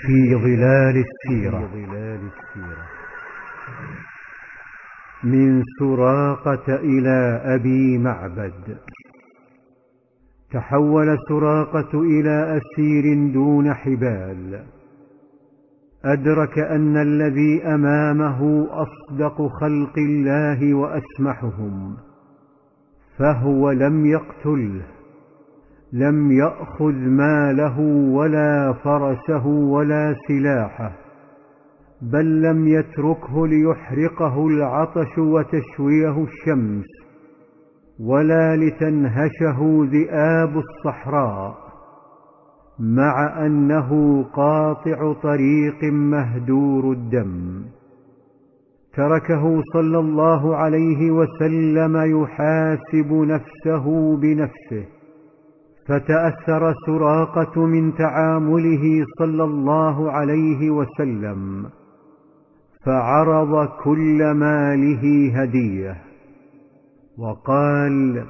في ظلال السيرة من سراقة إلى أبي معبد. تحول سراقة إلى أسير دون حبال. أدرك أن الذي أمامه أصدق خلق الله وأسمحهم، فهو لم يقتله، لم يأخذ ماله ولا فرسه ولا سلاحه، بل لم يتركه ليحرقه العطش وتشويه الشمس، ولا لتنهشه ذئاب الصحراء، مع أنه قاطع طريق مهدور الدم. تركه صلى الله عليه وسلم يحاسب نفسه بنفسه، فتأثر سراقة من تعامله صلى الله عليه وسلم، فعرض كل ماله هدية، وقال: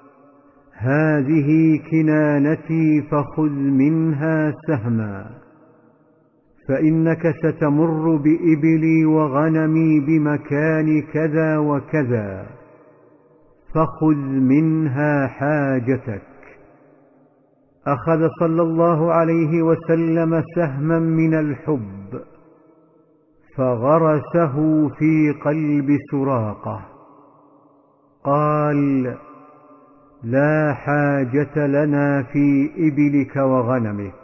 هذه كنانتي فخذ منها سهما، فإنك ستمر بإبلي وغنمي بمكان كذا وكذا، فخذ منها حاجتك. أخذ صلى الله عليه وسلم سهما من الحب، فغرسه في قلب سراقة. قال: لا حاجة لنا في إبلك وغنمك.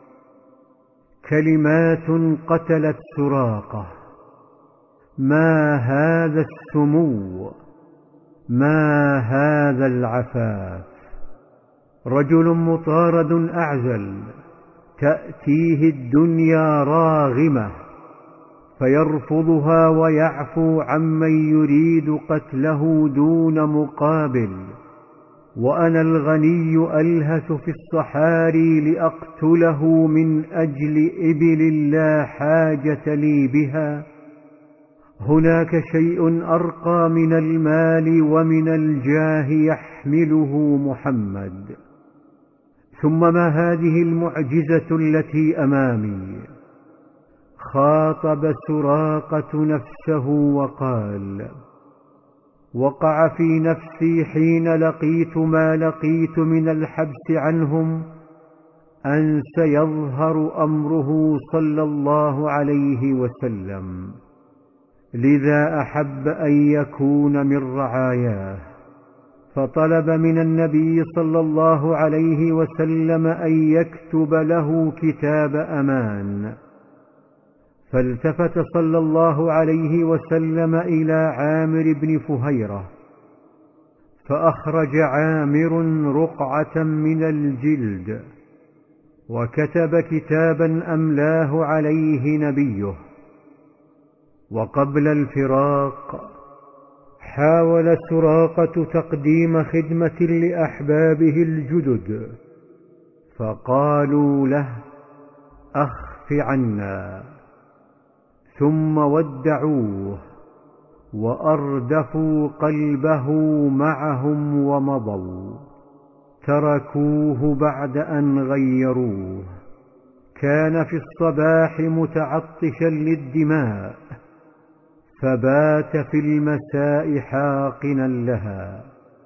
كلمات قتلت سراقة. ما هذا السمو، ما هذا العفاف. رجل مطارد أعزل، تأتيه الدنيا راغمة، فيرفضها ويعفو عمن يريد قتله دون مقابل. وأنا الغني ألهث في الصحاري لأقتله من أجل إبل لا حاجة لي بها. هناك شيء أرقى من المال ومن الجاه يحمله محمد. ثم ما هذه المعجزة التي أمامي؟ خاطب سراقة نفسه وقال: وقع في نفسي حين لقيت ما لقيت من الحبس عنهم أن سيظهر أمره صلى الله عليه وسلم، لذا أحب أن يكون من رعاياه، فطلب من النبي صلى الله عليه وسلم أن يكتب له كتاب أمان. فالتفت صلى الله عليه وسلم إلى عامر بن فهيرة، فأخرج عامر رقعة من الجلد، وكتب كتابا أملاه عليه نبيه. وقبل الفراق حاول سراقة تقديم خدمة لأحبابه الجدد، فقالوا له: أخف عنا. ثم ودعوه وأردفوا قلبه معهم ومضوا، تركوه بعد أن غيروه. كان في الصباح متعطشا للدماء، فبات في المساء حاقنا لها.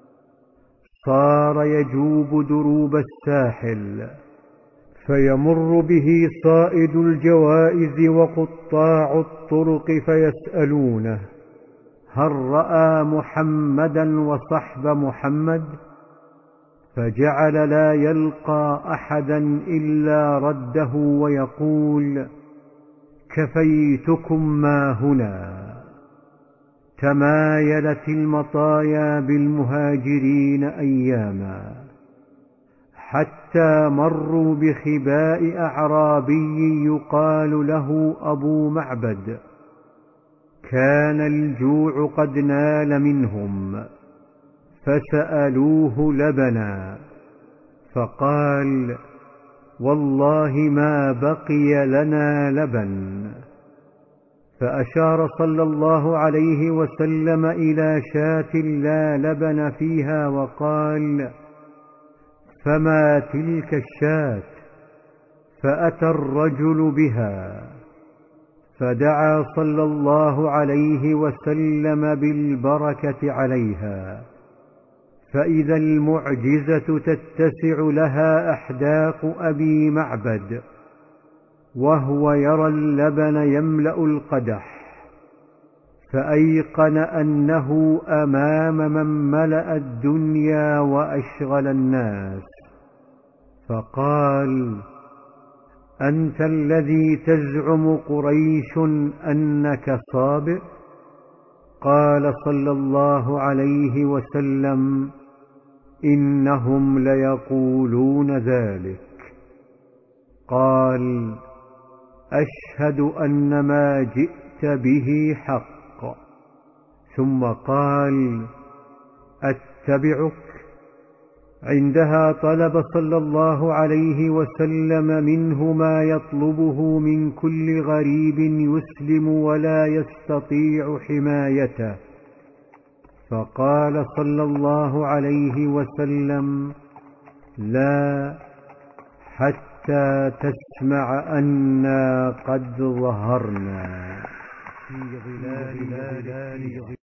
صار يجوب دروب الساحل، فيمر به صائد الجوائز وقطاع الطرق فيسألونه: هل رأى محمدا وصحب محمد؟ فجعل لا يلقى أحدا إلا رده ويقول: كفيتكم ما هنا. تمايلت المطايا بالمهاجرين أياما، حتى مروا بخباء أعرابي يقال له أبو معبد. كان الجوع قد نال منهم، فسألوه لبنا، فقال: والله ما بقي لنا لبن. فأشار صلى الله عليه وسلم إلى شاة لا لبن فيها وقال: فما تلك الشاة؟ فأتى الرجل بها، فدعا صلى الله عليه وسلم بالبركة عليها، فإذا المعجزة تتسع لها أحداق أبي معبد، وهو يرى اللبن يملأ القدح، فأيقن أنه أمام من ملأ الدنيا وأشغل الناس، فقال: أنت الذي تزعم قريش أنك صابئ؟ قال صلى الله عليه وسلم: إنهم ليقولون ذلك. قال: أشهد أن ما جئت به حق. ثم قال: أتبعك؟ عندها طلب صلى الله عليه وسلم منه ما يطلبه من كل غريب يسلم ولا يستطيع حمايته، فقال صلى الله عليه وسلم: لا، حتى تسمع أنا قد ظهرنا في ظلال